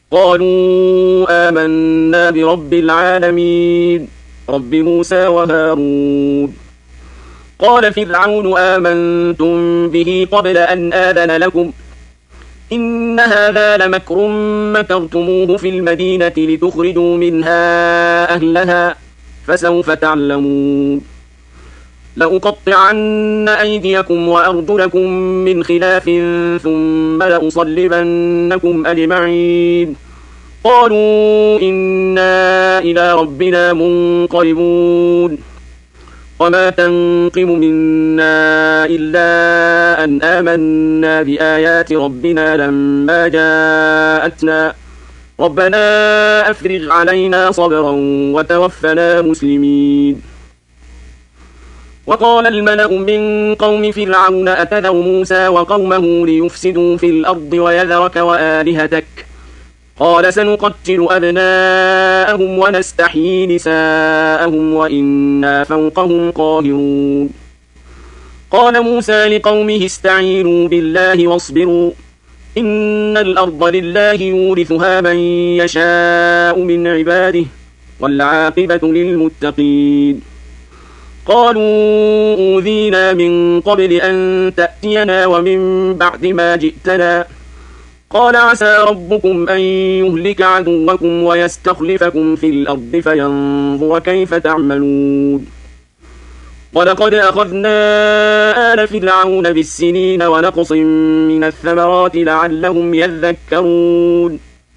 قالوا آمنا برب العالمين رب موسى وهارون. قال فرعون آمنتم به قبل أن آذن لكم إن هذا لمكر مكرتموه في المدينة لتخرجوا منها أهلها فسوف تعلمون. لأقطعن أيديكم وأرجلكم من خلاف ثم لأصلبنكم أجمعين. قالوا إنا إلى ربنا منقلبون. وما تنقم منا إلا أن آمنا بآيات ربنا لما جاءتنا ربنا أفرغ علينا صبرا وتوفنا مسلمين. وقال الملأ من قوم فرعون أتذر موسى وقومه ليفسدوا في الأرض ويذرك وآلهتك قال سنقتل أبناءهم ونستحيي نساءهم وإنا فوقهم قاهرون. قال موسى لقومه استعينوا بالله واصبروا إن الأرض لله يورثها من يشاء من عباده والعاقبة للمتقين. قالوا أوذينا من قبل أن تأتينا ومن بعد ما جئتنا قال عسى ربكم أن يهلك عدوكم ويستخلفكم في الأرض فينظر كيف تعملون. ولقد أخذنا آل فرعون بالسنين ونقص من الثمرات لعلهم يذكرون.